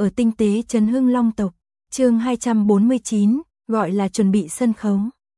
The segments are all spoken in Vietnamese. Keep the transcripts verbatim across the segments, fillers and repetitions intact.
ở tinh tế trấn Hưng Long tộc, chương hai trăm bốn mươi chín, gọi là chuẩn bị sân khấu.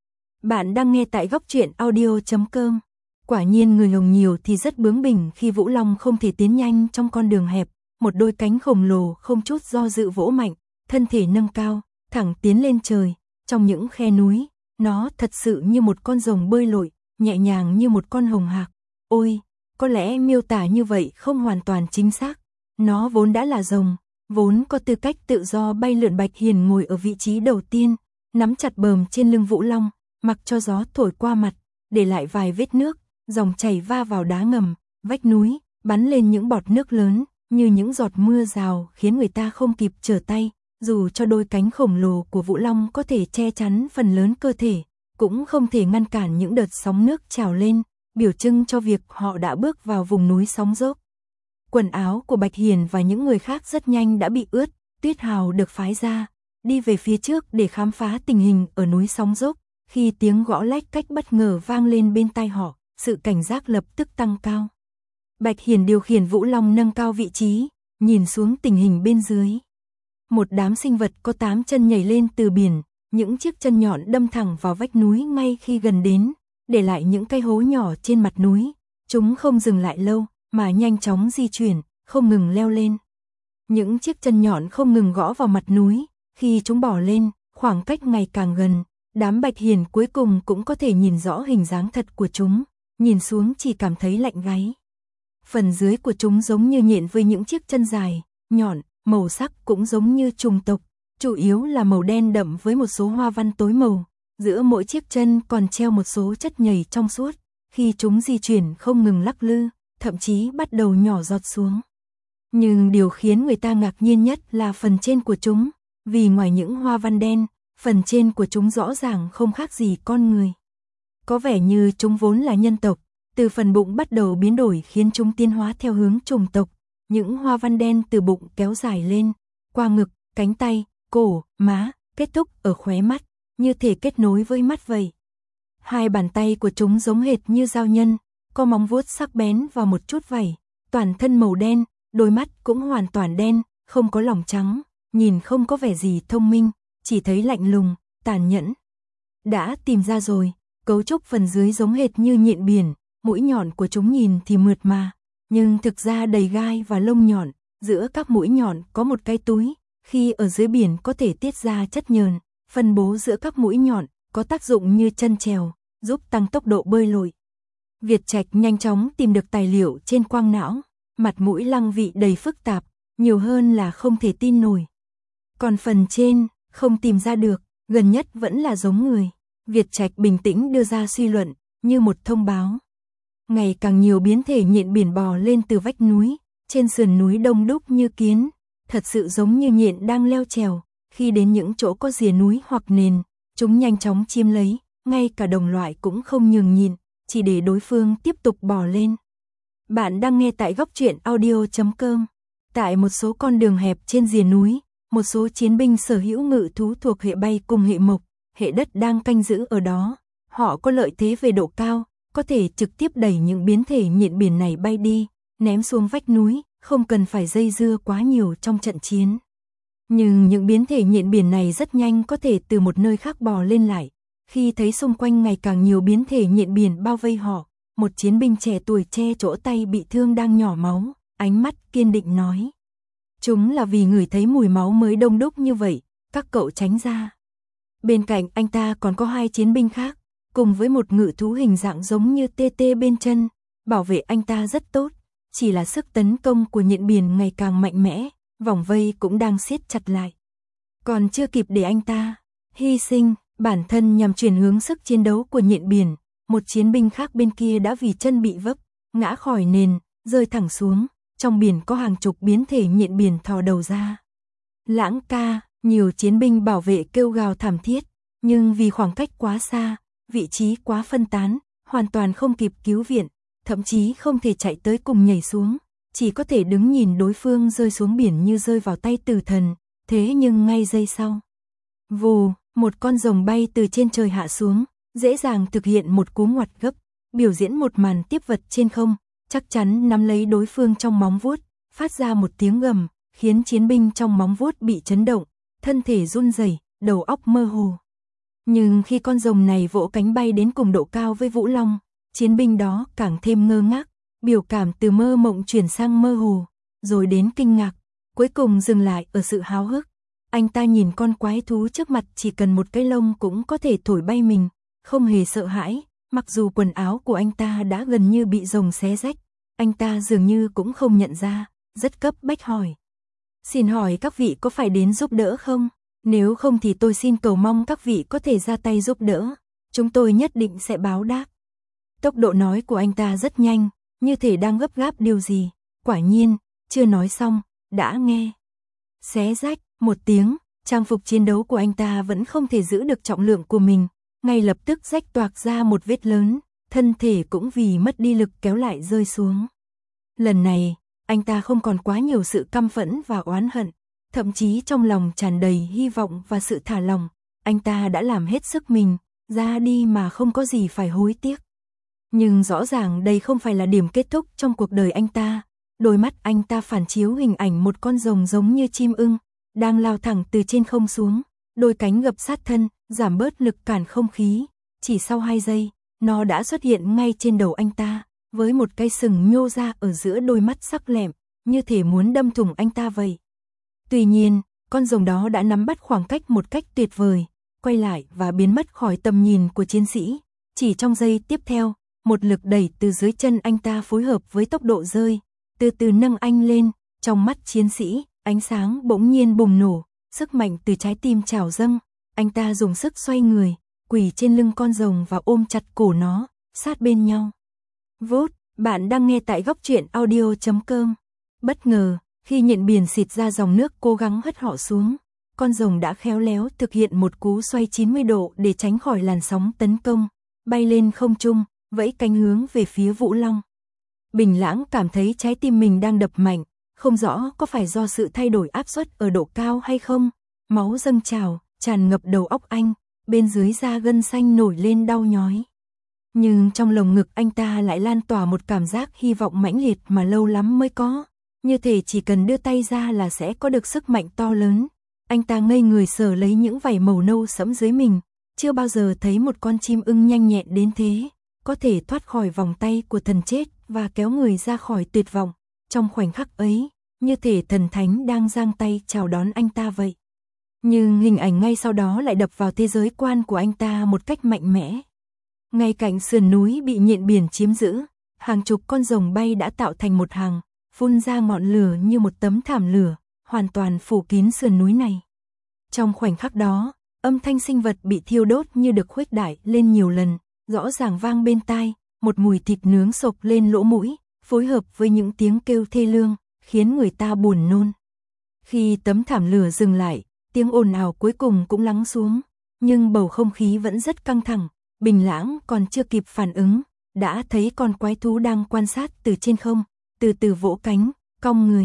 Bạn đang nghe tại góc truyện audio chấm com. Quả nhiên người hồng nhiều thì rất bướng bỉnh khi Vũ Long không thể tiến nhanh trong con đường hẹp, một đôi cánh khổng lồ không chút do dự vỗ mạnh, thân thể nâng cao, thẳng tiến lên trời, trong những khe núi, nó thật sự như một con rồng bơi lội, nhẹ nhàng như một con hồng hạc. Ôi, có lẽ miêu tả như vậy không hoàn toàn chính xác, nó vốn đã là rồng, vốn có tư cách tự do bay lượn. Bạch Hiền ngồi ở vị trí đầu tiên, nắm chặt bờm trên lưng Vũ Long, mặc cho gió thổi qua mặt, để lại vài vết nước, dòng chảy va vào đá ngầm, vách núi, bắn lên những bọt nước lớn, như những giọt mưa rào khiến người ta không kịp trở tay. Dù cho đôi cánh khổng lồ của Vũ Long có thể che chắn phần lớn cơ thể, cũng không thể ngăn cản những đợt sóng nước trào lên, biểu trưng cho việc họ đã bước vào vùng núi sóng dốc. Quần áo của Bạch Hiền và những người khác rất nhanh đã bị ướt, Tuyết Hào được phái ra, đi về phía trước để khám phá tình hình ở núi sóng dốc. Khi tiếng gõ lách cách bất ngờ vang lên bên tai họ, sự cảnh giác lập tức tăng cao. Bạch Hiền điều khiển Vũ Long nâng cao vị trí, nhìn xuống tình hình bên dưới. Một đám sinh vật có tám chân nhảy lên từ biển, những chiếc chân nhọn đâm thẳng vào vách núi ngay khi gần đến, để lại những cái hố nhỏ trên mặt núi. Chúng không dừng lại lâu, mà nhanh chóng di chuyển, không ngừng leo lên. Những chiếc chân nhọn không ngừng gõ vào mặt núi, khi chúng bò lên, khoảng cách ngày càng gần, đám Bạch Hiền cuối cùng cũng có thể nhìn rõ hình dáng thật của chúng, nhìn xuống chỉ cảm thấy lạnh gáy. Phần dưới của chúng giống như nhện với những chiếc chân dài, nhọn, màu sắc cũng giống như trùng tộc, chủ yếu là màu đen đậm với một số hoa văn tối màu, giữa mỗi chiếc chân còn treo một số chất nhầy trong suốt, khi chúng di chuyển không ngừng lắc lư, thậm chí bắt đầu nhỏ giọt xuống. Nhưng điều khiến người ta ngạc nhiên nhất là phần trên của chúng, vì ngoài những hoa văn đen, phần trên của chúng rõ ràng không khác gì con người. Có vẻ như chúng vốn là nhân tộc, từ phần bụng bắt đầu biến đổi khiến chúng tiến hóa theo hướng trùng tộc. Những hoa văn đen từ bụng kéo dài lên, qua ngực, cánh tay, cổ, má, kết thúc ở khóe mắt, như thể kết nối với mắt vậy. Hai bàn tay của chúng giống hệt như dao nhân, có móng vuốt sắc bén và một chút vảy, toàn thân màu đen, đôi mắt cũng hoàn toàn đen, không có lòng trắng, nhìn không có vẻ gì thông minh, chỉ thấy lạnh lùng, tàn nhẫn. Đã tìm ra rồi, cấu trúc phần dưới giống hệt như nhện biển, mũi nhọn của chúng nhìn thì mượt mà, nhưng thực ra đầy gai và lông nhọn, giữa các mũi nhọn có một cái túi, khi ở dưới biển có thể tiết ra chất nhờn, phân bố giữa các mũi nhọn, có tác dụng như chân chèo, giúp tăng tốc độ bơi lội. Việt Trạch nhanh chóng tìm được tài liệu trên quang não, mặt mũi Lăng Vị đầy phức tạp, nhiều hơn là không thể tin nổi. Còn phần trên, không tìm ra được, gần nhất vẫn là giống người. Việt Trạch bình tĩnh đưa ra suy luận, như một thông báo. Ngày càng nhiều biến thể nhện biển bò lên từ vách núi, trên sườn núi đông đúc như kiến, thật sự giống như nhện đang leo trèo. Khi đến những chỗ có rìa núi hoặc nền, chúng nhanh chóng chiếm lấy, ngay cả đồng loại cũng không nhường nhịn, chỉ để đối phương tiếp tục bò lên. Bạn đang nghe tại góc truyện audio chấm com. Tại một số con đường hẹp trên rìa núi, một số chiến binh sở hữu ngự thú thuộc hệ bay cùng hệ mộc, hệ đất đang canh giữ ở đó. Họ có lợi thế về độ cao, có thể trực tiếp đẩy những biến thể nhện biển này bay đi, ném xuống vách núi, không cần phải dây dưa quá nhiều trong trận chiến. Nhưng những biến thể nhện biển này rất nhanh có thể từ một nơi khác bò lên lại. Khi thấy xung quanh ngày càng nhiều biến thể nhện biển bao vây họ, một chiến binh trẻ tuổi che chỗ tay bị thương đang nhỏ máu, ánh mắt kiên định nói. Chúng là vì ngửi thấy mùi máu mới đông đúc như vậy, các cậu tránh ra. Bên cạnh anh ta còn có hai chiến binh khác, cùng với một ngự thú hình dạng giống như tê tê bên chân, bảo vệ anh ta rất tốt, chỉ là sức tấn công của nhện biển ngày càng mạnh mẽ, vòng vây cũng đang siết chặt lại. Còn chưa kịp để anh ta hy sinh bản thân nhằm chuyển hướng sức chiến đấu của nhện biển, một chiến binh khác bên kia đã vì chân bị vấp, ngã khỏi nền, rơi thẳng xuống, trong biển có hàng chục biến thể nhện biển thò đầu ra. Lãng ca, nhiều chiến binh bảo vệ kêu gào thảm thiết, nhưng vì khoảng cách quá xa, vị trí quá phân tán, hoàn toàn không kịp cứu viện, thậm chí không thể chạy tới cùng nhảy xuống, chỉ có thể đứng nhìn đối phương rơi xuống biển như rơi vào tay tử thần. Thế nhưng ngay giây sau, vù, một con rồng bay từ trên trời hạ xuống, dễ dàng thực hiện một cú ngoặt gấp, biểu diễn một màn tiếp vật trên không, chắc chắn nắm lấy đối phương trong móng vuốt, phát ra một tiếng gầm, khiến chiến binh trong móng vuốt bị chấn động, thân thể run rẩy, đầu óc mơ hồ. Nhưng khi con rồng này vỗ cánh bay đến cùng độ cao với Vũ Long, chiến binh đó càng thêm ngơ ngác, biểu cảm từ mơ mộng chuyển sang mơ hồ, rồi đến kinh ngạc, cuối cùng dừng lại ở sự háo hức. Anh ta nhìn con quái thú trước mặt chỉ cần một cái lông cũng có thể thổi bay mình, không hề sợ hãi, mặc dù quần áo của anh ta đã gần như bị rồng xé rách, anh ta dường như cũng không nhận ra, rất cấp bách hỏi. Xin hỏi các vị có phải đến giúp đỡ không? Nếu không thì tôi xin cầu mong các vị có thể ra tay giúp đỡ, chúng tôi nhất định sẽ báo đáp. Tốc độ nói của anh ta rất nhanh, như thể đang gấp gáp điều gì, quả nhiên, chưa nói xong, đã nghe. Xé rách, một tiếng, trang phục chiến đấu của anh ta vẫn không thể giữ được trọng lượng của mình, ngay lập tức rách toạc ra một vết lớn, thân thể cũng vì mất đi lực kéo lại rơi xuống. Lần này, anh ta không còn quá nhiều sự căm phẫn và oán hận, thậm chí trong lòng tràn đầy hy vọng và sự thả lòng, anh ta đã làm hết sức mình, ra đi mà không có gì phải hối tiếc. Nhưng rõ ràng đây không phải là điểm kết thúc trong cuộc đời anh ta, đôi mắt anh ta phản chiếu hình ảnh một con rồng giống như chim ưng, đang lao thẳng từ trên không xuống, đôi cánh gập sát thân, giảm bớt lực cản không khí, chỉ sau hai giây, nó đã xuất hiện ngay trên đầu anh ta, với một cái sừng nhô ra ở giữa đôi mắt sắc lẹm, như thể muốn đâm thủng anh ta vậy. Tuy nhiên, con rồng đó đã nắm bắt khoảng cách một cách tuyệt vời, quay lại và biến mất khỏi tầm nhìn của chiến sĩ. Chỉ trong giây tiếp theo, một lực đẩy từ dưới chân anh ta phối hợp với tốc độ rơi, từ từ nâng anh lên, trong mắt chiến sĩ, ánh sáng bỗng nhiên bùng nổ, sức mạnh từ trái tim trào dâng, anh ta dùng sức xoay người, quỳ trên lưng con rồng và ôm chặt cổ nó, sát bên nhau. Vốt, bạn đang nghe tại góc truyện audio chấm com. Bất ngờ, khi nhện biển xịt ra dòng nước cố gắng hất họ xuống, con rồng đã khéo léo thực hiện một cú xoay chín mươi độ để tránh khỏi làn sóng tấn công, bay lên không trung, vẫy cánh hướng về phía Vũ Long. Bình Lãng cảm thấy trái tim mình đang đập mạnh, không rõ có phải do sự thay đổi áp suất ở độ cao hay không, máu dâng trào, tràn ngập đầu óc anh, bên dưới da gân xanh nổi lên đau nhói. Nhưng trong lồng ngực anh ta lại lan tỏa một cảm giác hy vọng mãnh liệt mà lâu lắm mới có, như thể chỉ cần đưa tay ra là sẽ có được sức mạnh to lớn. Anh ta ngây người sờ lấy những vảy màu nâu sẫm dưới mình, chưa bao giờ thấy một con chim ưng nhanh nhẹn đến thế, có thể thoát khỏi vòng tay của thần chết và kéo người ra khỏi tuyệt vọng. Trong khoảnh khắc ấy, như thể thần thánh đang giang tay chào đón anh ta vậy. Nhưng hình ảnh ngay sau đó lại đập vào thế giới quan của anh ta một cách mạnh mẽ. Ngay cạnh sườn núi bị nhện biển chiếm giữ, hàng chục con rồng bay đã tạo thành một hàng, phun ra ngọn lửa như một tấm thảm lửa, hoàn toàn phủ kín sườn núi này. Trong khoảnh khắc đó, âm thanh sinh vật bị thiêu đốt như được khuếch đại lên nhiều lần, rõ ràng vang bên tai, một mùi thịt nướng sộc lên lỗ mũi, phối hợp với những tiếng kêu thê lương, khiến người ta buồn nôn. Khi tấm thảm lửa dừng lại, tiếng ồn ào cuối cùng cũng lắng xuống, nhưng bầu không khí vẫn rất căng thẳng. Bình Lãng còn chưa kịp phản ứng, đã thấy con quái thú đang quan sát từ trên không, từ từ vỗ cánh, cong người.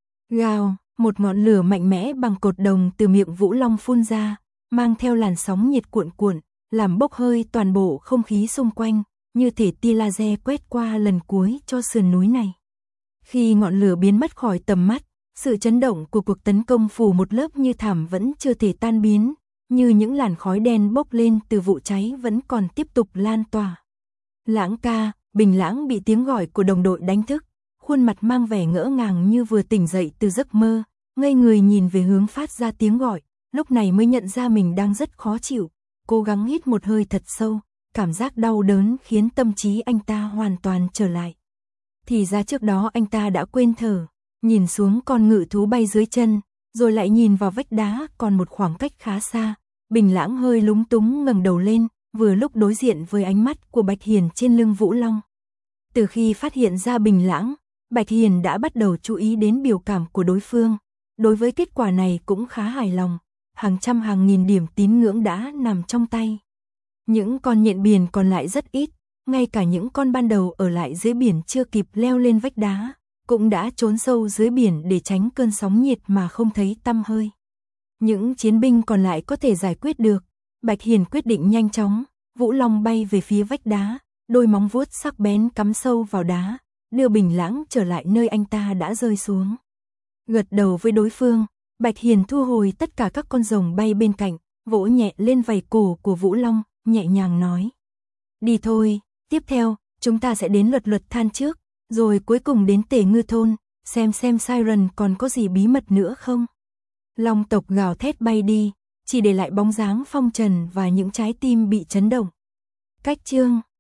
Gào, một ngọn lửa mạnh mẽ bằng cột đồng từ miệng Vũ Long phun ra, mang theo làn sóng nhiệt cuộn cuộn, làm bốc hơi toàn bộ không khí xung quanh, như thể tia laser quét qua lần cuối cho sườn núi này. Khi ngọn lửa biến mất khỏi tầm mắt, sự chấn động của cuộc tấn công phủ một lớp như thảm vẫn chưa thể tan biến, như những làn khói đen bốc lên từ vụ cháy vẫn còn tiếp tục lan tỏa. Lãng ca, Bình Lãng bị tiếng gọi của đồng đội đánh thức, khuôn mặt mang vẻ ngỡ ngàng như vừa tỉnh dậy từ giấc mơ, ngây người nhìn về hướng phát ra tiếng gọi, lúc này mới nhận ra mình đang rất khó chịu, cố gắng hít một hơi thật sâu, cảm giác đau đớn khiến tâm trí anh ta hoàn toàn trở lại. Thì ra trước đó anh ta đã quên thở, nhìn xuống con ngự thú bay dưới chân, rồi lại nhìn vào vách đá còn một khoảng cách khá xa. Bình Lãng hơi lúng túng ngẩng đầu lên, vừa lúc đối diện với ánh mắt của Bạch Hiền trên lưng Vũ Long. Từ khi phát hiện ra Bình Lãng, Bạch Hiền đã bắt đầu chú ý đến biểu cảm của đối phương. Đối với kết quả này cũng khá hài lòng, hàng trăm hàng nghìn điểm tín ngưỡng đã nằm trong tay. Những con nhện biển còn lại rất ít, ngay cả những con ban đầu ở lại dưới biển chưa kịp leo lên vách đá, cũng đã trốn sâu dưới biển để tránh cơn sóng nhiệt mà không thấy tăm hơi. Những chiến binh còn lại có thể giải quyết được, Bạch Hiền quyết định nhanh chóng, Vũ Long bay về phía vách đá, đôi móng vuốt sắc bén cắm sâu vào đá, đưa Bình Lãng trở lại nơi anh ta đã rơi xuống. Gật đầu với đối phương, Bạch Hiền thu hồi tất cả các con rồng bay bên cạnh, vỗ nhẹ lên vảy cổ của Vũ Long, nhẹ nhàng nói. Đi thôi, tiếp theo, chúng ta sẽ đến Luật Luật Than trước, rồi cuối cùng đến Tể Ngư Thôn, xem xem Siren còn có gì bí mật nữa không. Long tộc gào thét bay đi, chỉ để lại bóng dáng Phong Trần và những trái tim bị chấn động. Cách chương